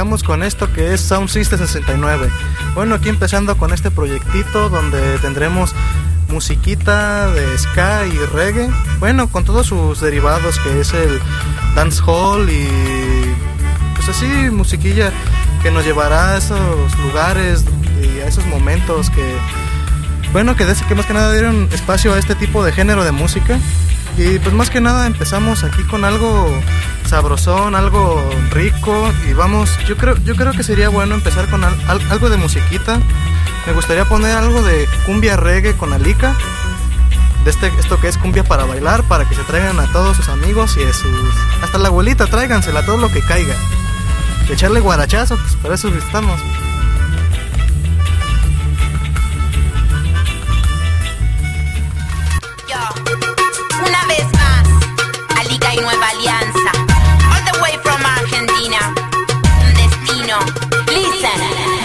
arrancamos con esto que es Sound System 69. Bueno, aquí empezando con este proyectito donde tendremos musiquita de ska y reggae, bueno, con todos sus derivados, que es el dancehall y pues así, musiquilla que nos llevará a esos lugares y a esos momentos que, bueno, que más que nada dieron espacio a este tipo de género de música. Y pues más que nada empezamos aquí con algo sabrosón, algo rico, y vamos, yo creo que sería bueno empezar con algo de musiquita. Me gustaría poner algo de cumbia reggae con Alica, de esto que es cumbia para bailar, para que se traigan a todos sus amigos y hasta la abuelita, tráigansela, todo lo que caiga. Y echarle guarachazo, pues para eso estamos. Una vez más, Alica y Nueva Alianza, all the way from Argentina, un destino, listen.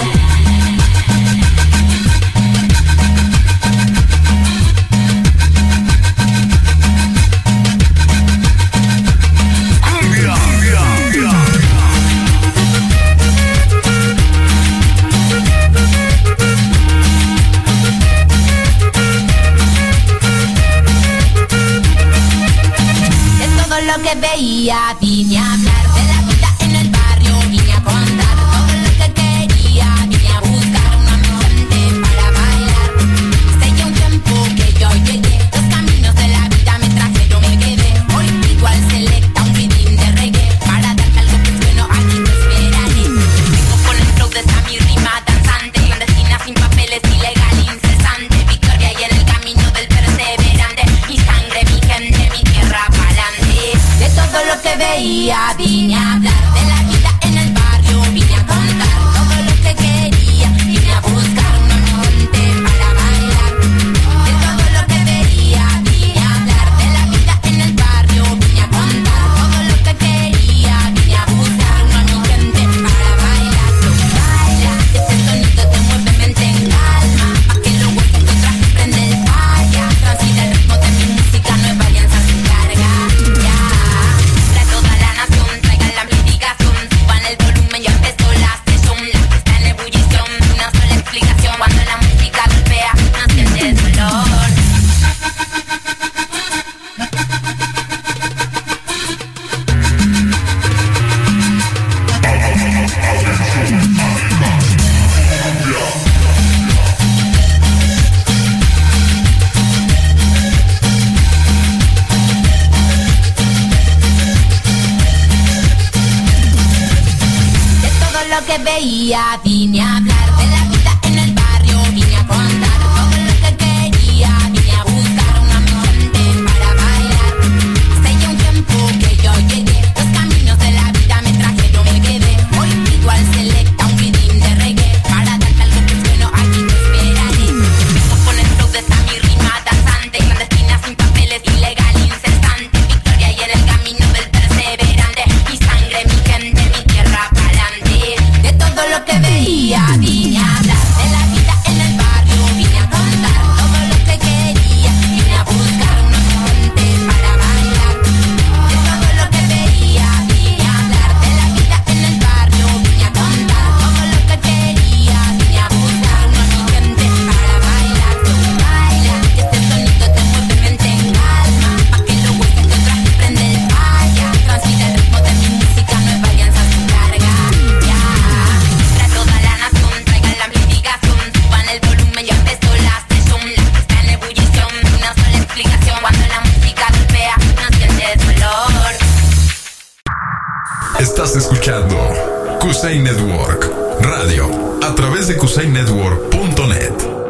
Lo que veía, vine a hablar de la vida en el barrio, vine a contar todo lo que quería, vine a buscar una gente para bailar. Hace ya un tiempo que yo llegué, los caminos de la vida me trajeron, me quedé. Hoy igual selecta un rhythm de reggae, para darte algo que es bueno, aquí te esperaré. Vengo con el flow de esta mi rima danzante, clandestina sin papeles, ilegal, incesante. Victoria y en el camino del perseverante, mi sangre, mi gente, mi tierra pa'lante. De todo lo que veía, vine a hablar de la vida en el barrio, vine a contar todo lo que quería, vine a buscar una gente para bailar. De todo lo que veía, vine a hablar de la vida en el barrio, vine a contar todo lo que quería, vine a buscar una gente para bailar. Baila, este sonido te mueve mente en calma, pa' que lo goces tu traje prende el falla. Transmite el ritmo de mi música, Nueva Alianza se encarga. Cuando la música golpea, no sientes dolor. De todo lo que veía, vine a hablar de la vida en el barrio, vine a contar todo lo que quería, vine a buscar una gente para bailar. Hace ya un tiempo que yo llegué, los caminos de la vida me trajeron, me quedé. Hoy igual selecta un rhythm de reggae, para darte algo que es bueno, aquí te esperaré. Vengo con el flow de esta mi rima danzante, clandestina sin papeles, ilegal, incesante. Victoria y en el camino del perseverante, mi sangre, mi gente, mi tierra pa'lante. De todo lo que veía, vine a hablar de la vida en el barrio, vine a contar todo lo que quería, vine a buscar una gente para bailar. De todo lo que veía, vine a hablar de la vida en el barrio, vine a contar todo lo que quería, vine a buscar una gente para bailar. Baila, que este sonido te mueve mente en calma, pa' que lo goces tu traje prende el falla. Transmite el ritmo de mi música, Nueva Alianza se encarga. Para toda la nación, traigan la amplificación, suban el volumen, ya empezó la sesión. La que está en ebullición, una sola explicación. Cuando la música golpea, no sientes dolor. Estás escuchando Kusei Network Radio a través de kuseinetwork.net.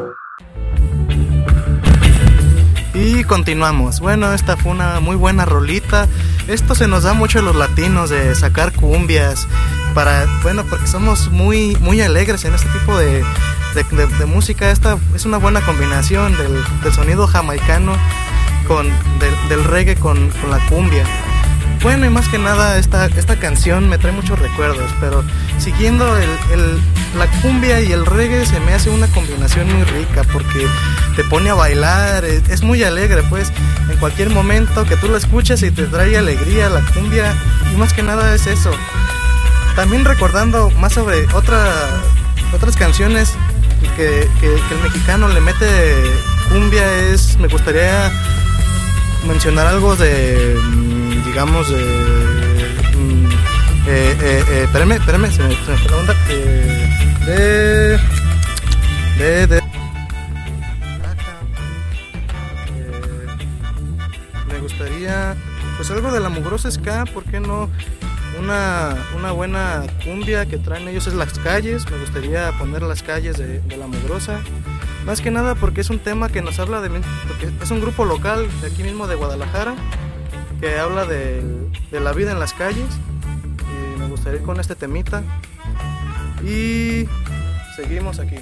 Y continuamos. Bueno, esta fue una muy buena rolita. Esto se nos da mucho a los latinos, de sacar cumbias porque somos muy alegres en este tipo de música. Esta es una buena combinación del sonido jamaicano del reggae con la cumbia. Bueno, y más que nada esta canción me trae muchos recuerdos, pero siguiendo la cumbia y el reggae se me hace una combinación muy rica porque te pone a bailar, es muy alegre, pues en cualquier momento que tú la escuchas y te trae alegría la cumbia, y más que nada es eso. también recordando más sobre otras canciones que el mexicano le mete cumbia, me gustaría mencionar algo de, digamos, espérame, se me fue la onda, me gustaría, pues algo de la mugrosa ska, ¿por qué no? Una buena cumbia que traen ellos es Las Calles. Me gustaría poner Las Calles de La Mugrosa, más que nada porque es un tema que nos habla porque es un grupo local de aquí mismo de Guadalajara que habla de la vida en las calles, y me gustaría ir con este temita y seguimos aquí.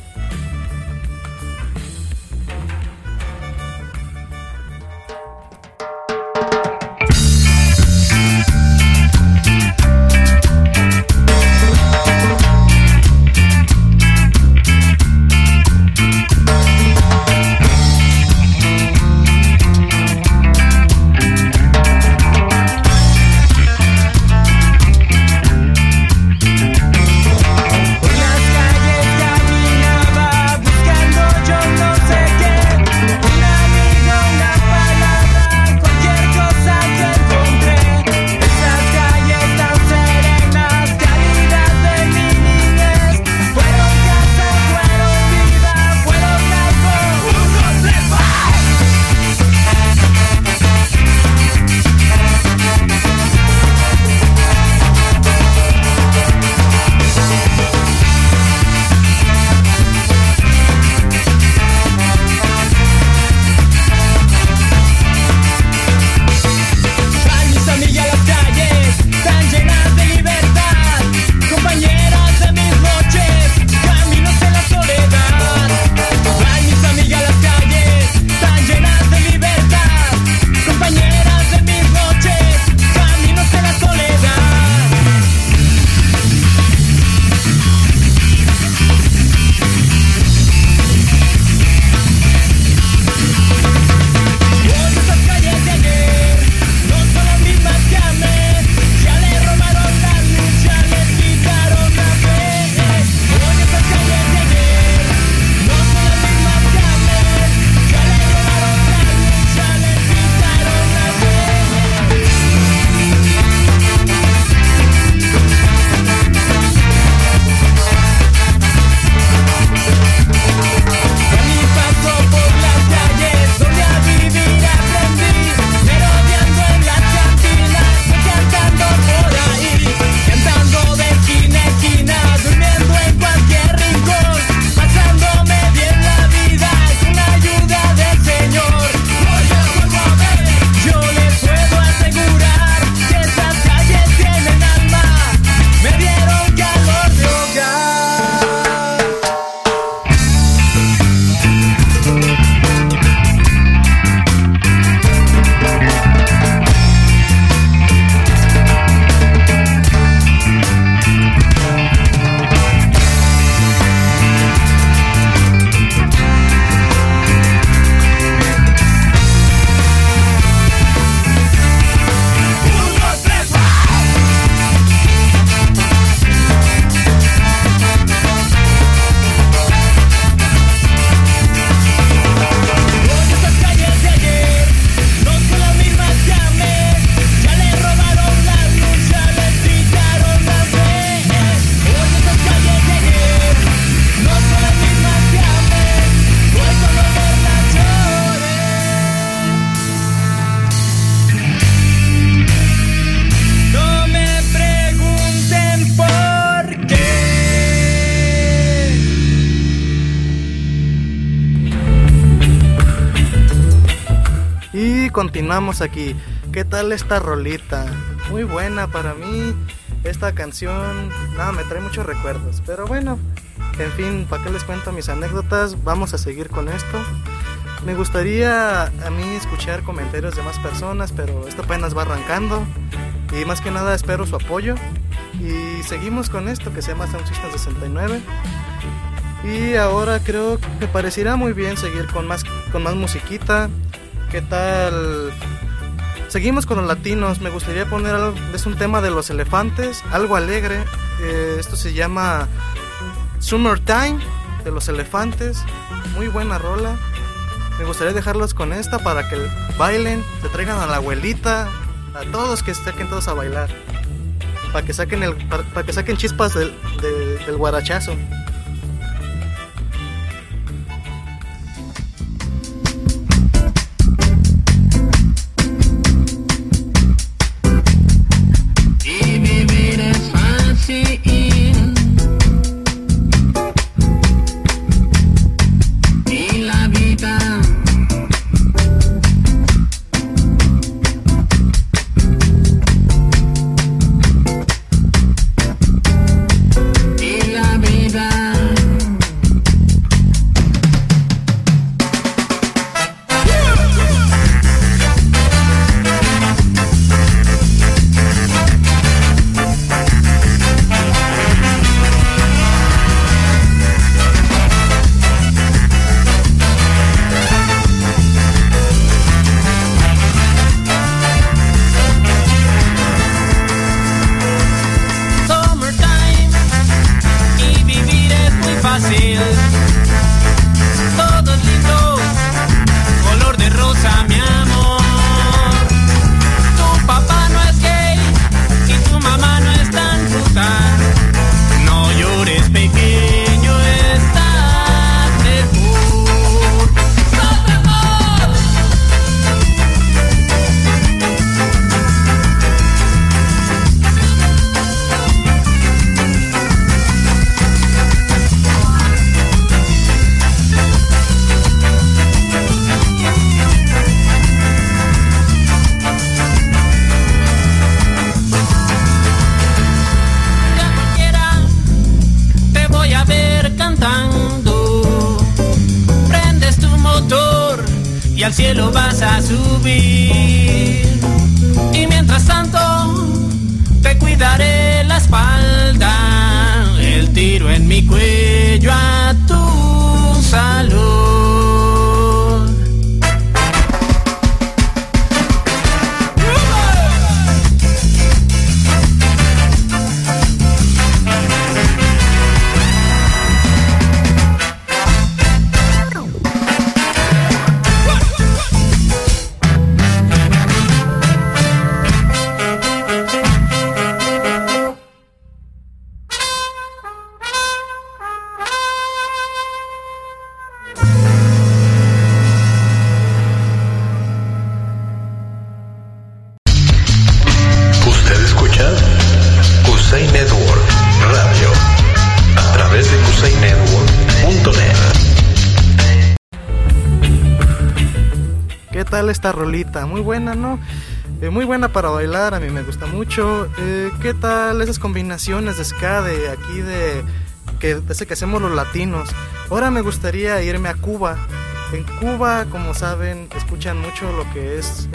Continuamos aquí. ¿Qué tal esta rolita? Muy buena para mí. Esta canción, nada, me trae muchos recuerdos. Pero bueno, en fin, ¿para qué les cuento mis anécdotas? Vamos a seguir con esto. Me gustaría a mí escuchar comentarios de más personas, pero esto apenas va arrancando. Y más que nada espero su apoyo. Y seguimos con esto que se llama Sound System 69. Y ahora creo que me pareciera muy bien seguir con más musiquita. ¿Qué tal seguimos con los latinos. Me gustaría poner algo, es un tema de Los Elefantes, algo alegre. Esto se llama Summertime de Los Elefantes. Muy buena rola. Me gustaría dejarlos con esta para que bailen, se traigan a la abuelita, a todos, que saquen todos a bailar, para que saquen chispas del guarachazo. Y vivir es fácil. Y la vida al cielo vas a subir. Y mientras tanto te cuidaré la espalda, el tiro en mi cuello a tu salud. Esta rolita, muy buena, ¿no? Muy buena para bailar, a mí me gusta mucho. ¿Qué tal esas combinaciones de ska de aquí, de ese que hacemos los latinos? Ahora me gustaría irme a Cuba. En Cuba, como saben, escuchan mucho lo que es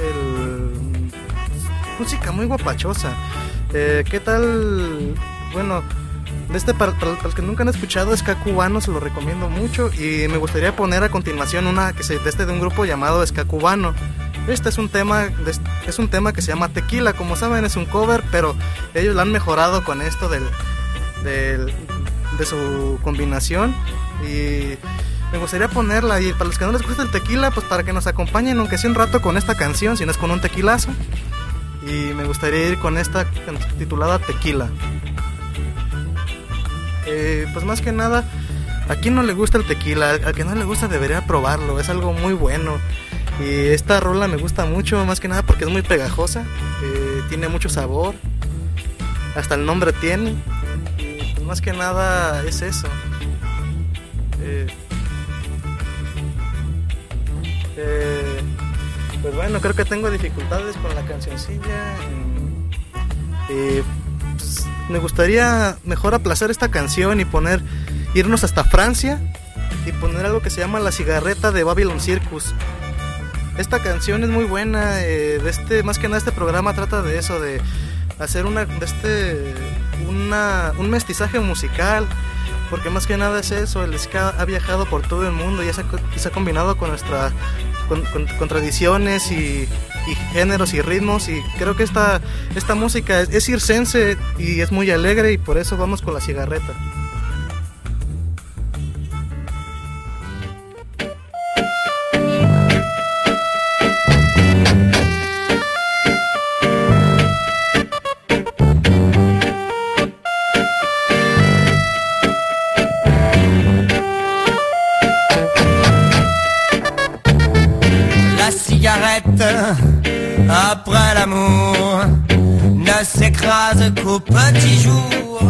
música muy guapachosa. ¿Qué tal? Bueno, para los que nunca han escuchado ska cubano, se lo recomiendo mucho. Y me gustaría poner a continuación una de un grupo llamado Ska Cubano. Este es un tema que se llama Tequila. Como saben, es un cover, pero ellos lo han mejorado con esto de su combinación. Y me gustaría ponerla. Y para los que no les gusta el tequila, pues para que nos acompañen, aunque sea un rato, con esta canción, si no es con un tequilazo. Y me gustaría ir con esta titulada Tequila. Pues más que nada, a quien no le gusta el tequila, al que no le gusta debería probarlo, es algo muy bueno. Y esta rola me gusta mucho, más que nada porque es muy pegajosa, tiene mucho sabor, hasta el nombre tiene. Y pues más que nada es eso. Pues bueno, creo que tengo dificultades con la cancioncilla. Pues me gustaría mejor aplazar esta canción y irnos hasta Francia y poner algo que se llama La Cigarreta de Babylon Circus. Esta canción es muy buena. Más que nada este programa trata de eso, de hacer un mestizaje musical, porque más que nada es eso. El ska ha viajado por todo el mundo y se ha combinado con tradiciones y y géneros y ritmos, y creo que esta música es circense y es muy alegre, y por eso vamos con La Cigarreta. Après l'amour ne s'écrase qu'au petit jour.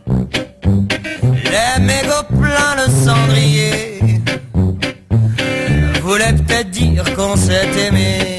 Les mégots pleins de cendrier voulaient peut-être dire qu'on s'est aimé.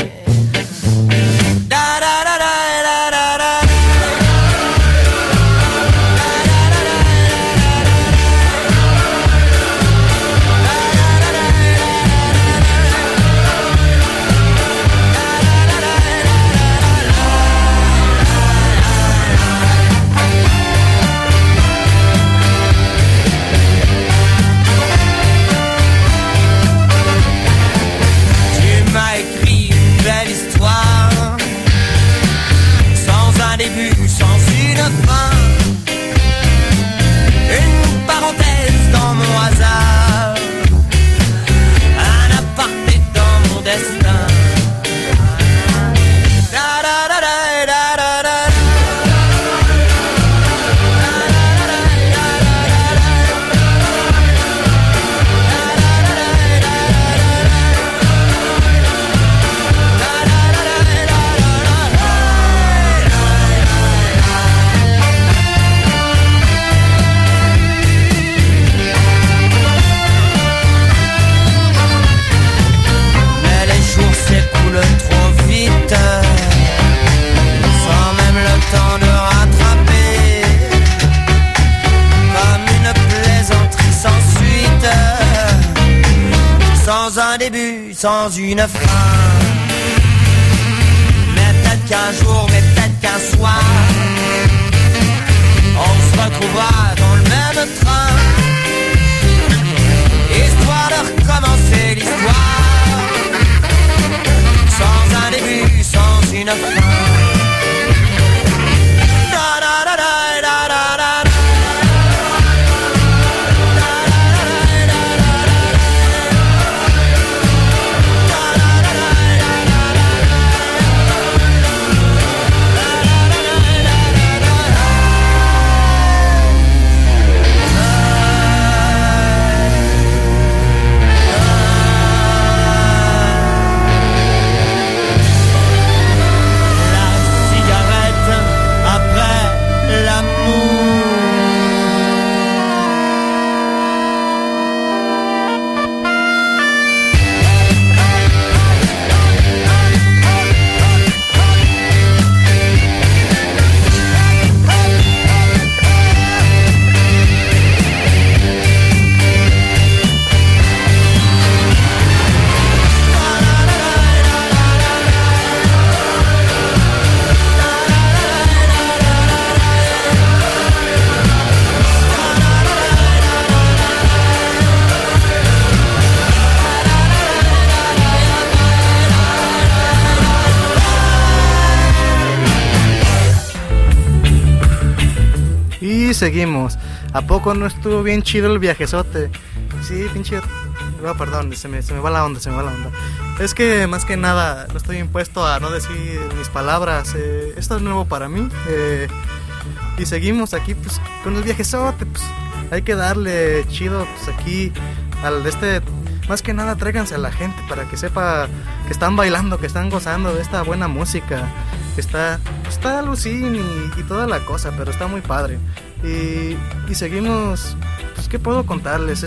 Sans une fin. Mais peut-être qu'un jour, mais peut-être qu'un soir, on se retrouvera dans le même train, histoire de recommencer l'histoire, sans un début, sans une fin. Seguimos. ¿A poco no estuvo bien chido el viajezote? Sí, pinche... Oh, perdón, se me va la onda, Es que más que nada no estoy impuesto a no decir mis palabras. Esto es nuevo para mí. Y seguimos aquí pues con el viajezote. Pues hay que darle chido pues aquí al más que nada tráiganse a la gente para que sepa que están bailando, que están gozando de esta buena música. Que está Lucín y toda la cosa, pero está muy padre. Y seguimos, pues qué puedo contarles,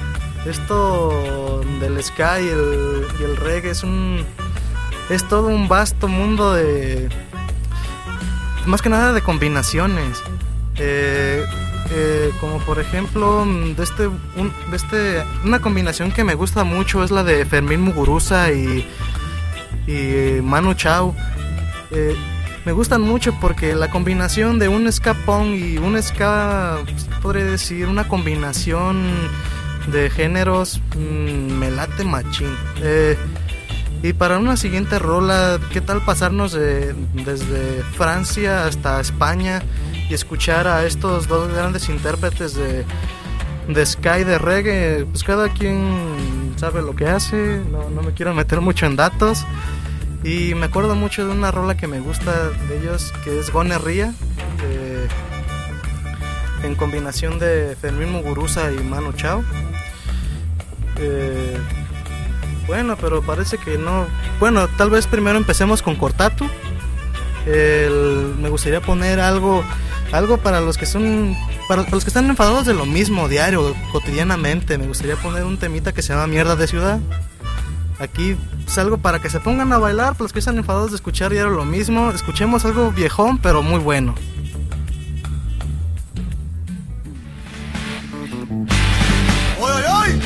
esto del ska y el reggae es todo un vasto mundo de, más que nada de combinaciones, como por ejemplo una combinación que me gusta mucho es la de Fermín Muguruza y Manu Chao. Me gustan mucho porque la combinación de un ska punk y un ska, podría decir, una combinación de géneros, me late machín. Y para una siguiente rola, ¿qué tal pasarnos desde Francia hasta España y escuchar a estos dos grandes intérpretes de ska y de reggae? Pues cada quien sabe lo que hace, no me quiero meter mucho en datos. Y me acuerdo mucho de una rola que me gusta de ellos, que es Gonorrhea, en combinación de Fermín Muguruza y Manu Chao. Bueno, pero parece que no. Bueno, tal vez primero empecemos con Cortatu. Me gustaría poner algo para los que son, para los que están enfadados de lo mismo diario, cotidianamente. Me gustaría poner un temita que se llama Mierda de Ciudad. Aquí es algo para que se pongan a bailar, para los que están enfadados de escuchar diario lo mismo. Escuchemos algo viejón, pero muy bueno. ¡Oy, oy, oy!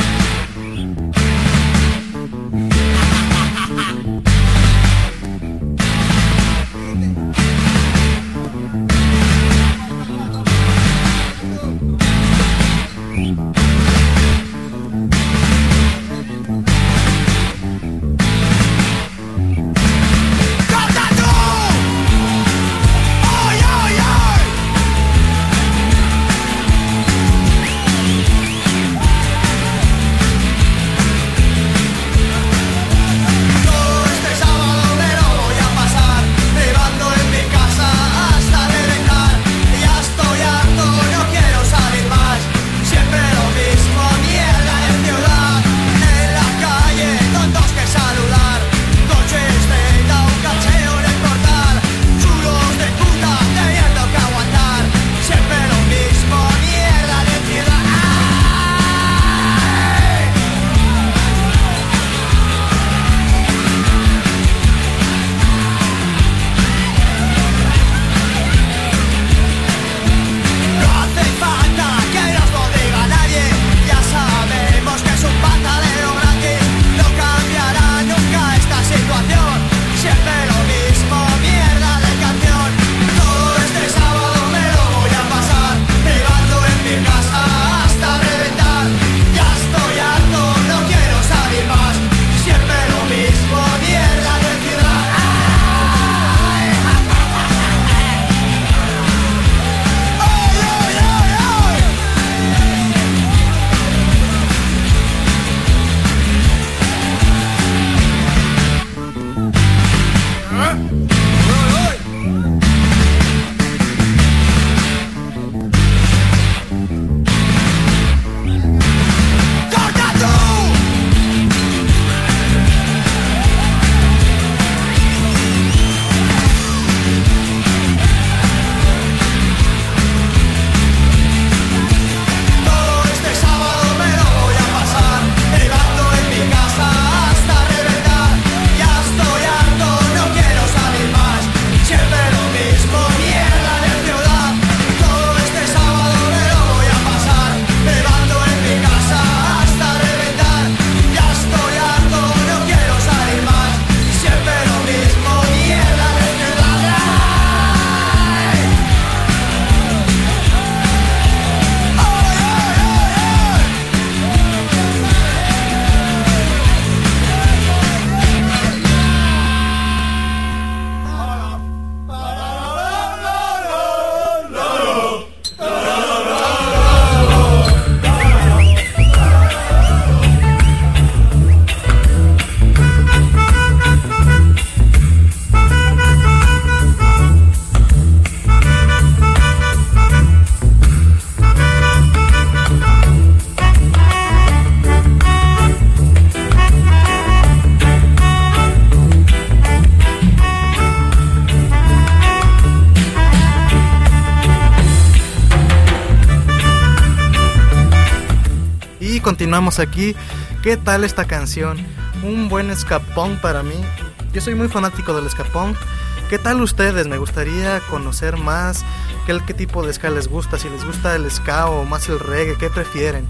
continuamos aquí. ¿Qué tal esta canción? Un buen ska punk para mí. Yo soy muy fanático del ska punk. ¿Qué tal ustedes? Me gustaría conocer más qué tipo de ska les gusta. Si les gusta el ska o más el reggae, ¿qué prefieren?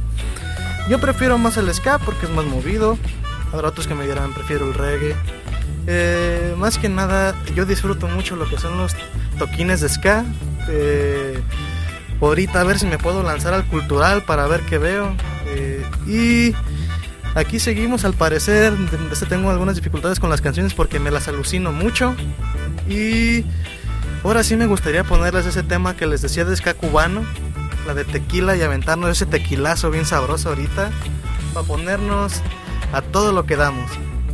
Yo prefiero más el ska porque es más movido. Habrá otros que me dirán prefiero el reggae. Más que nada yo disfruto mucho lo que son los toquines de ska. Ahorita a ver si me puedo lanzar al cultural para ver qué veo. Y Aquí seguimos, al parecer. Tengo algunas dificultades con las canciones porque me las alucino mucho. Y ahora sí me gustaría ponerles ese tema que les decía de ska cubano, la de tequila, y aventarnos ese tequilazo bien sabroso ahorita, para ponernos a todo lo que damos.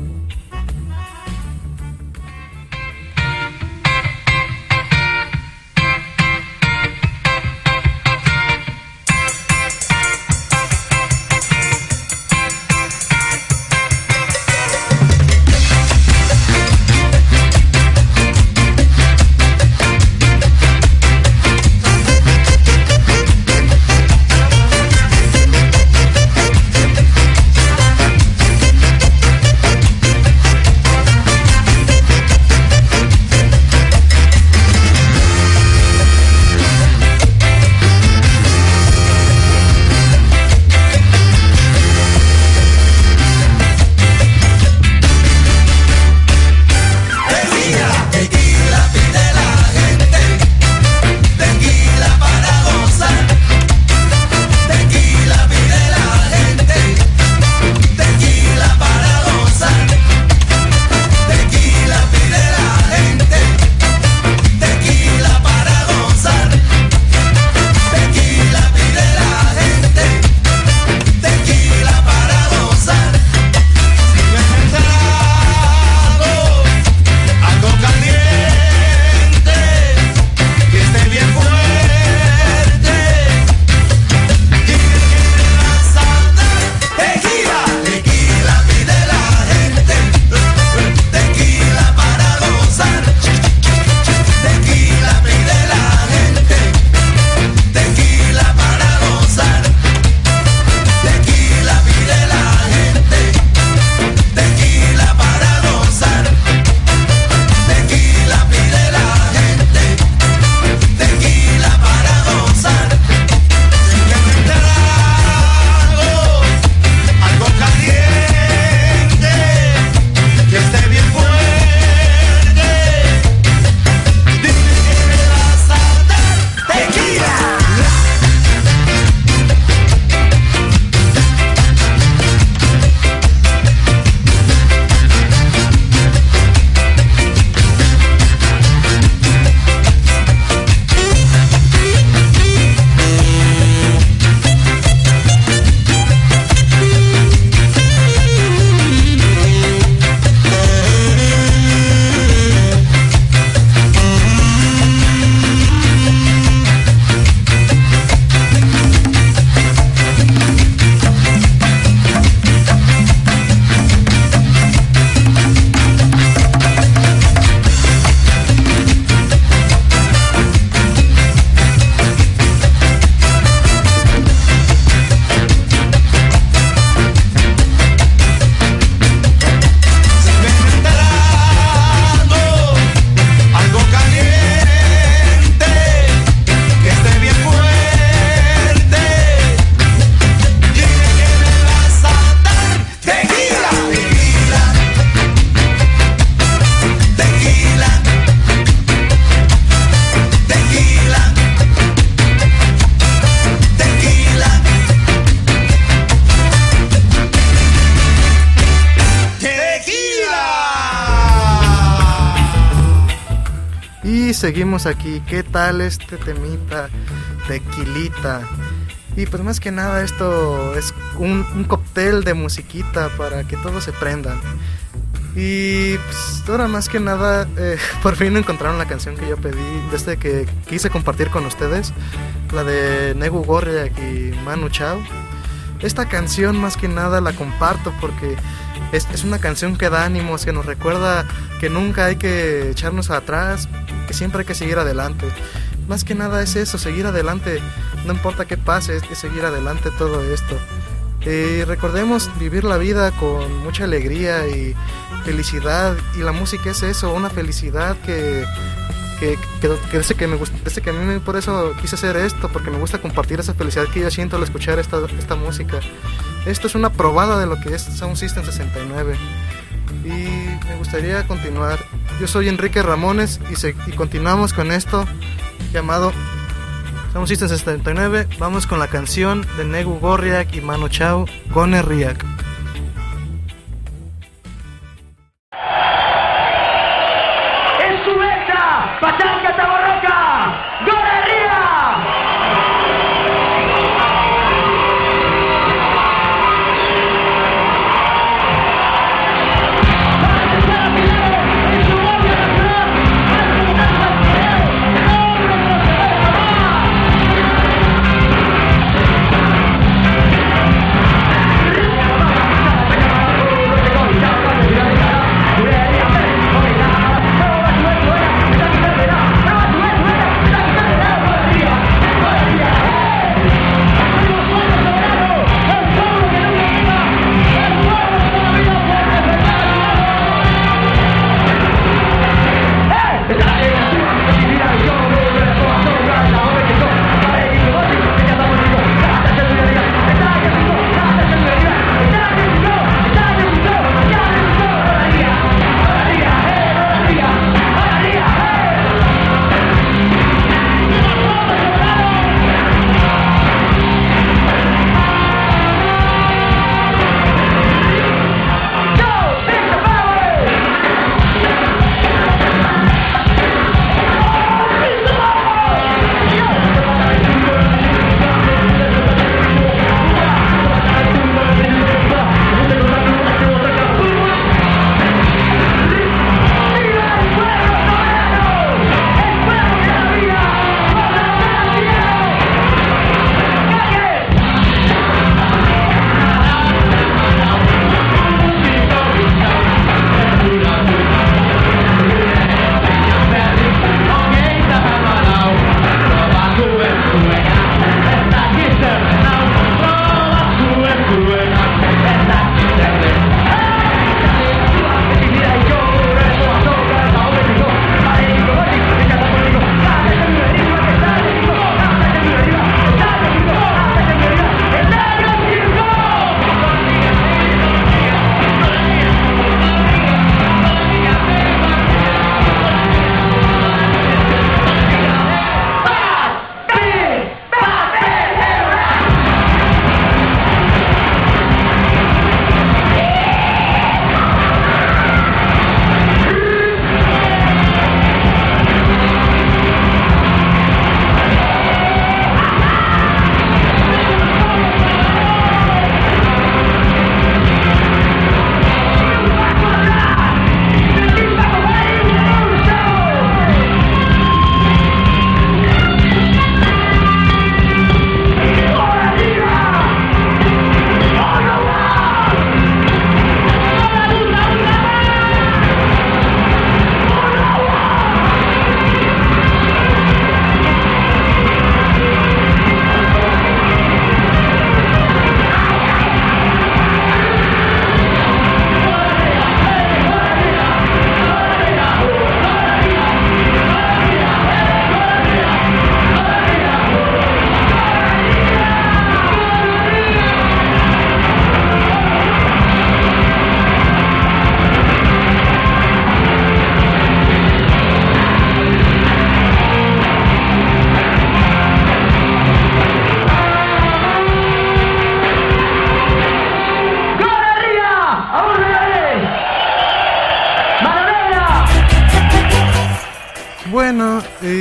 Seguimos aquí. ¿Qué tal este temita? Tequilita. Y pues más que nada esto es un cóctel de musiquita para que todos se prendan. Y pues ahora más que nada por fin encontraron la canción que yo pedí desde que quise compartir con ustedes, la de Negu Gorriak y Manu Chao. Esta canción más que nada la comparto porque es una canción que da ánimos, que nos recuerda que nunca hay que echarnos atrás, que siempre hay que seguir adelante. Más que nada es eso, seguir adelante, no importa qué pase, es que seguir adelante todo esto. Recordemos vivir la vida con mucha alegría y felicidad, y la música es eso, una felicidad que desde que me gusta, desde que a mí por eso quise hacer esto, porque me gusta compartir esa felicidad que yo siento al escuchar esta música. Esto es una probada de lo que es Sound System 69 y me gustaría continuar. Yo soy Enrique Ramones y continuamos con esto llamado Sound System 69. Vamos con la canción de Negu Gorriak y Manu Chao, Gone Riak.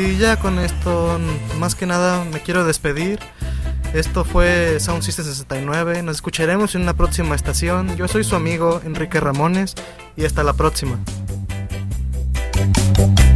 Y ya con esto, más que nada, me quiero despedir. Esto fue Sound System 69. Nos escucharemos en una próxima estación. Yo soy su amigo Enrique Ramones y hasta la próxima.